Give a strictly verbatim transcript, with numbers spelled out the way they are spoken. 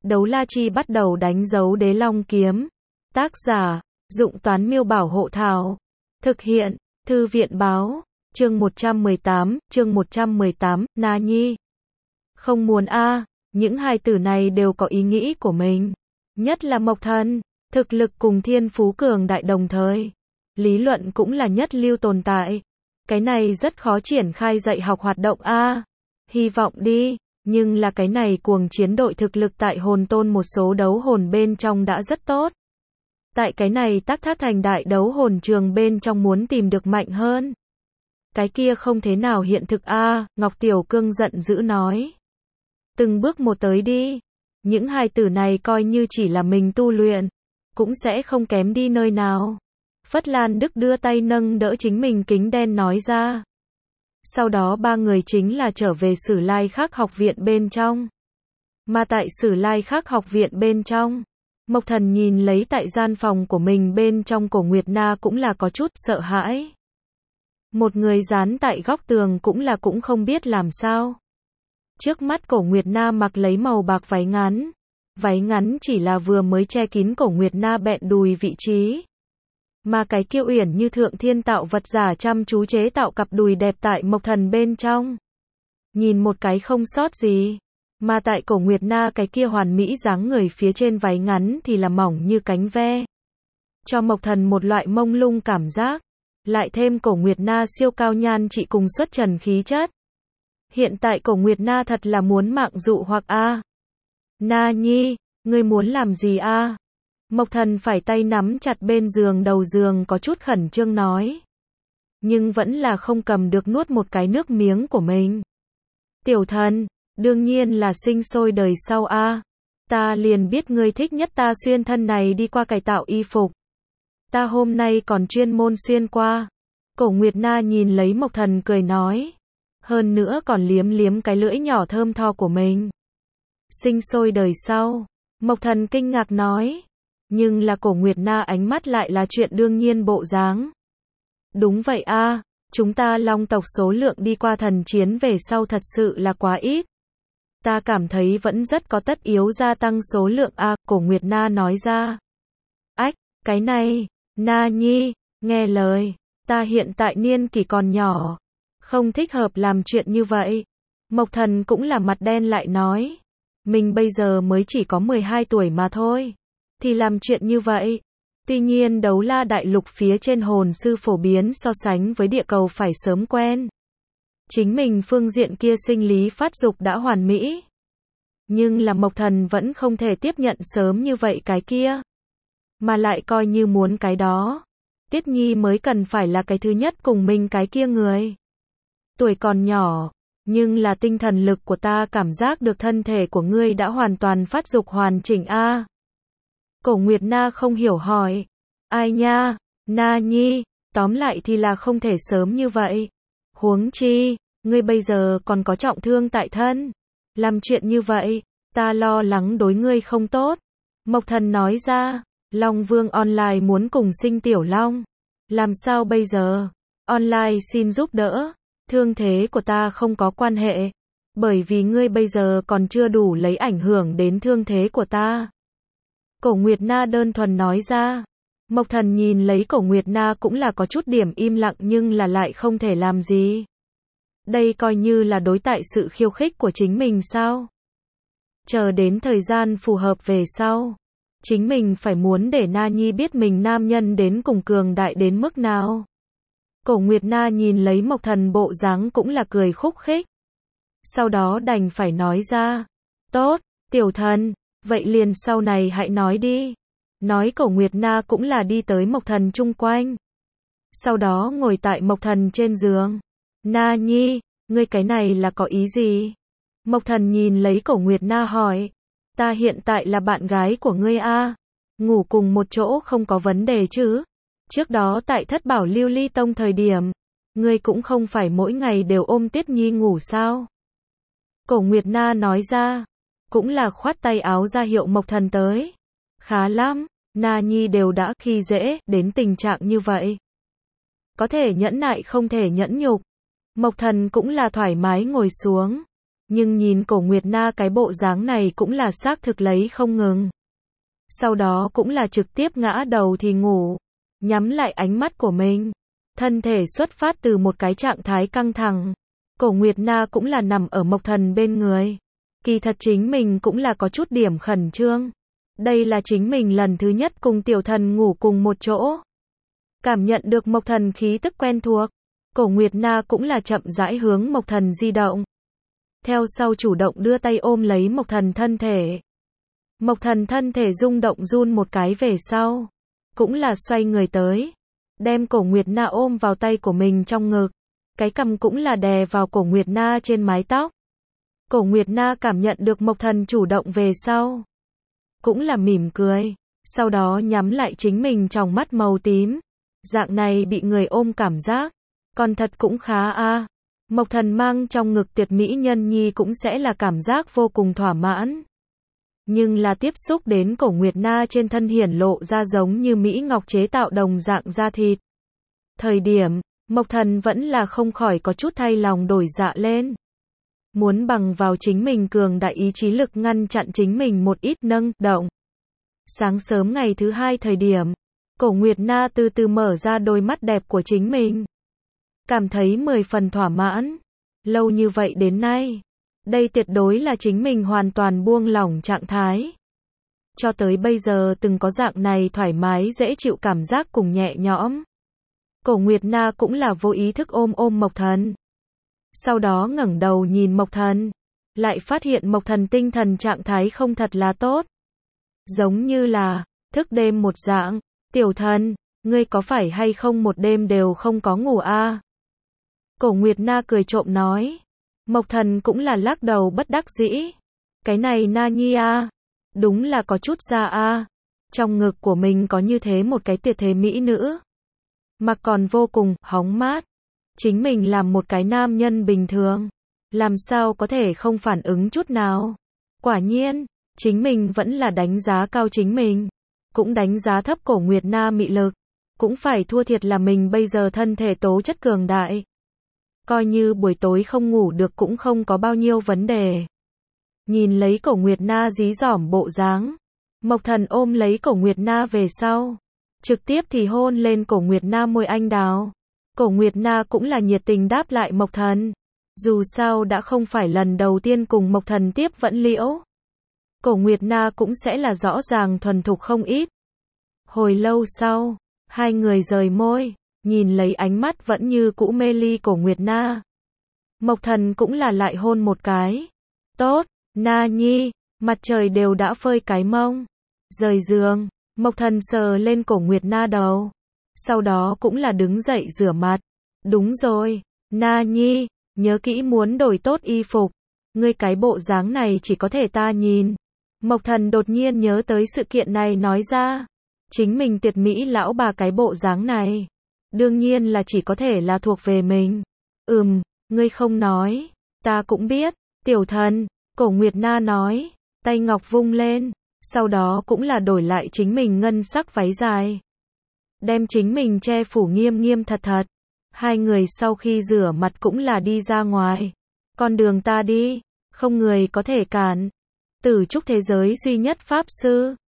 Đấu la chi bắt đầu đánh dấu đế long kiếm. Tác giả, Dụng Toán Miêu Bảo Hộ Thảo. Thực hiện, Thư viện Báo. Chương một trăm mười tám, chương một trăm mười tám, Na Nhi. Không muốn a, những hai tử này đều có ý nghĩ của mình. Nhất là Mộc Thần, thực lực cùng thiên phú cường đại đồng thời. Lý luận cũng là nhất lưu tồn tại. Cái này rất khó triển khai dạy học hoạt động a. Hy vọng đi, nhưng là cái này cuồng chiến đội thực lực tại hồn tôn một số đấu hồn bên trong đã rất tốt. Tại cái này Tắc Thác Thành đại đấu hồn trường bên trong muốn tìm được mạnh hơn. Cái kia không thế nào hiện thực a, Ngọc Tiểu Cương giận dữ nói. Từng bước một tới đi. Những hai tử này coi như chỉ là mình tu luyện, cũng sẽ không kém đi nơi nào. Phất Lan Đức đưa tay nâng đỡ chính mình kính đen nói ra. Sau đó ba người chính là trở về Sử Lai Khắc học viện bên trong. Mà tại Sử Lai Khắc học viện bên trong, Mộc Thần nhìn lấy tại gian phòng của mình bên trong Cổ Nguyệt Na cũng là có chút sợ hãi. Một người dán tại góc tường cũng là cũng không biết làm sao. Trước mắt Cổ Nguyệt Na mặc lấy màu bạc váy ngắn. Váy ngắn chỉ là vừa mới che kín Cổ Nguyệt Na bẹn đùi vị trí. Mà cái kiêu uyển như thượng thiên tạo vật giả chăm chú chế tạo cặp đùi đẹp tại Mộc Thần bên trong. Nhìn một cái không sót gì. Mà tại Cổ Nguyệt Na cái kia hoàn mỹ dáng người phía trên váy ngắn thì là mỏng như cánh ve. Cho Mộc Thần một loại mông lung cảm giác. Lại thêm Cổ Nguyệt Na siêu cao nhan trị cùng xuất trần khí chất. Hiện tại Cổ Nguyệt Na thật là muốn mạng dụ hoặc a. Na Nhi, ngươi muốn làm gì a? Mộc Thần phải tay nắm chặt bên giường đầu giường có chút khẩn trương nói. Nhưng vẫn là không cầm được nuốt một cái nước miếng của mình. Tiểu Thần, đương nhiên là sinh sôi đời sau a. Ta liền biết ngươi thích nhất ta xuyên thân này đi qua cải tạo y phục. Ta hôm nay còn chuyên môn xuyên qua. Cổ Nguyệt Na nhìn lấy Mộc Thần cười nói. Hơn nữa còn liếm liếm cái lưỡi nhỏ thơm tho của mình. Sinh sôi đời sau. Mộc Thần kinh ngạc nói. Nhưng là Cổ Nguyệt Na ánh mắt lại là chuyện đương nhiên bộ dáng. Đúng vậy a, chúng ta Long tộc số lượng đi qua thần chiến về sau thật sự là quá ít. Ta cảm thấy vẫn rất có tất yếu gia tăng số lượng a, Cổ Nguyệt Na nói ra. Ách, cái này, Na Nhi, nghe lời, ta hiện tại niên kỷ còn nhỏ, không thích hợp làm chuyện như vậy. Mộc Thần cũng là mặt đen lại nói, mình bây giờ mới chỉ có mười hai tuổi mà thôi, thì làm chuyện như vậy. Tuy nhiên đấu la đại lục phía trên hồn sư phổ biến so sánh với địa cầu phải sớm quen. Chính mình phương diện kia sinh lý phát dục đã hoàn mỹ. Nhưng là Mộc Thần vẫn không thể tiếp nhận sớm như vậy cái kia. Mà lại coi như muốn cái đó. Tiết Nhi mới cần phải là cái thứ nhất cùng mình cái kia người. Tuổi còn nhỏ, nhưng là tinh thần lực của ta cảm giác được thân thể của ngươi đã hoàn toàn phát dục hoàn chỉnh a. Cổ Nguyệt Na không hiểu hỏi. Ai nha, Na Nhi, tóm lại thì là không thể sớm như vậy. Huống chi, ngươi bây giờ còn có trọng thương tại thân. Làm chuyện như vậy, ta lo lắng đối ngươi không tốt. Mộc Thần nói ra, Long Vương Online muốn cùng sinh tiểu long. Làm sao bây giờ? Online xin giúp đỡ. Thương thế của ta không có quan hệ. Bởi vì ngươi bây giờ còn chưa đủ lấy ảnh hưởng đến thương thế của ta. Cổ Nguyệt Na đơn thuần nói ra. Mộc Thần nhìn lấy Cổ Nguyệt Na cũng là có chút điểm im lặng nhưng là lại không thể làm gì. Đây coi như là đối tại sự khiêu khích của chính mình sao? Chờ đến thời gian phù hợp về sau. Chính mình phải muốn để Na Nhi biết mình nam nhân đến cùng cường đại đến mức nào. Cổ Nguyệt Na nhìn lấy Mộc Thần bộ dáng cũng là cười khúc khích. Sau đó đành phải nói ra. Tốt, Tiểu Thần, vậy liền sau này hãy nói đi. Nói Cổ Nguyệt Na cũng là đi tới Mộc Thần chung quanh. Sau đó ngồi tại Mộc Thần trên giường. Na Nhi, ngươi cái này là có ý gì? Mộc Thần nhìn lấy Cổ Nguyệt Na hỏi. Ta hiện tại là bạn gái của ngươi a, ngủ cùng một chỗ không có vấn đề chứ? Trước đó tại Thất Bảo Lưu Ly Tông thời điểm, ngươi cũng không phải mỗi ngày đều ôm Tiết Nhi ngủ sao? Cổ Nguyệt Na nói ra, cũng là khoát tay áo ra hiệu Mộc Thần tới. Khá lắm, Na Nhi đều đã khi dễ đến tình trạng như vậy. Có thể nhẫn nại không thể nhẫn nhục. Mộc Thần cũng là thoải mái ngồi xuống. Nhưng nhìn Cổ Nguyệt Na cái bộ dáng này cũng là xác thực lấy không ngừng. Sau đó cũng là trực tiếp ngã đầu thì ngủ, nhắm lại ánh mắt của mình. Thân thể xuất phát từ một cái trạng thái căng thẳng. Cổ Nguyệt Na cũng là nằm ở Mộc Thần bên người. Kỳ thật chính mình cũng là có chút điểm khẩn trương. Đây là chính mình lần thứ nhất cùng tiểu thần ngủ cùng một chỗ. Cảm nhận được Mộc Thần khí tức quen thuộc. Cổ Nguyệt Na cũng là chậm rãi hướng Mộc Thần di động. Theo sau chủ động đưa tay ôm lấy Mộc Thần thân thể. Mộc Thần thân thể rung động run một cái về sau. Cũng là xoay người tới. Đem Cổ Nguyệt Na ôm vào tay của mình trong ngực. Cái cằm cũng là đè vào Cổ Nguyệt Na trên mái tóc. Cổ Nguyệt Na cảm nhận được Mộc Thần chủ động về sau. Cũng là mỉm cười. Sau đó nhắm lại chính mình trong mắt màu tím. Dạng này bị người ôm cảm giác. Còn thật cũng khá a. Mộc Thần mang trong ngực tuyệt mỹ nhân nhi cũng sẽ là cảm giác vô cùng thỏa mãn. Nhưng là tiếp xúc đến Cổ Nguyệt Na trên thân hiển lộ ra giống như mỹ ngọc chế tạo đồng dạng da thịt. Thời điểm, Mộc Thần vẫn là không khỏi có chút thay lòng đổi dạ lên. Muốn bằng vào chính mình cường đại ý chí lực ngăn chặn chính mình một ít nâng động. Sáng sớm ngày thứ hai thời điểm, Cổ Nguyệt Na từ từ mở ra đôi mắt đẹp của chính mình. Cảm thấy mười phần thỏa mãn. Lâu như vậy đến nay, đây tuyệt đối là chính mình hoàn toàn buông lỏng trạng thái. Cho tới bây giờ từng có dạng này thoải mái dễ chịu cảm giác cùng nhẹ nhõm. Cổ Nguyệt Na cũng là vô ý thức ôm ôm Mộc Thần. Sau đó ngẩng đầu nhìn Mộc Thần. Lại phát hiện Mộc Thần tinh thần trạng thái không thật là tốt. Giống như là thức đêm một dạng. Tiểu thần, ngươi có phải hay không một đêm đều không có ngủ a? À? Cổ Nguyệt Na cười trộm nói. Mộc Thần cũng là lắc đầu bất đắc dĩ. Cái này Na Nhi a, à? Đúng là có chút ra a. À? Trong ngực của mình có như thế một cái tuyệt thế mỹ nữ. Mà còn vô cùng hóng mát. Chính mình làm một cái nam nhân bình thường. Làm sao có thể không phản ứng chút nào. Quả nhiên, chính mình vẫn là đánh giá cao chính mình. Cũng đánh giá thấp Cổ Nguyệt Na mị lực. Cũng phải thua thiệt là mình bây giờ thân thể tố chất cường đại. Coi như buổi tối không ngủ được cũng không có bao nhiêu vấn đề. Nhìn lấy Cổ Nguyệt Na dí dỏm bộ dáng. Mộc Thần ôm lấy Cổ Nguyệt Na về sau. Trực tiếp thì hôn lên Cổ Nguyệt Na môi anh đào. Cổ Nguyệt Na cũng là nhiệt tình đáp lại Mộc Thần. Dù sao đã không phải lần đầu tiên cùng Mộc Thần tiếp vẫn liễu. Cổ Nguyệt Na cũng sẽ là rõ ràng thuần thục không ít. Hồi lâu sau, hai người rời môi, nhìn lấy ánh mắt vẫn như cũ mê ly Cổ Nguyệt Na. Mộc Thần cũng là lại hôn một cái. Tốt, Na Nhi, mặt trời đều đã phơi cái mông. Rời giường, Mộc Thần sờ lên Cổ Nguyệt Na đầu. Sau đó cũng là đứng dậy rửa mặt. Đúng rồi, Na Nhi, nhớ kỹ muốn đổi tốt y phục. Ngươi cái bộ dáng này chỉ có thể ta nhìn. Mộc Thần đột nhiên nhớ tới sự kiện này nói ra. Chính mình tuyệt mỹ lão bà cái bộ dáng này. Đương nhiên là chỉ có thể là thuộc về mình. Ừm, ngươi không nói. Ta cũng biết. Tiểu thần, Cổ Nguyệt Na nói. Tay ngọc vung lên. Sau đó cũng là đổi lại chính mình ngân sắc váy dài. Đem chính mình che phủ nghiêm nghiêm thật thật. Hai người sau khi rửa mặt cũng là đi ra ngoài. Con đường ta đi. Không người có thể cản. Tử trúc thế giới duy nhất pháp sư.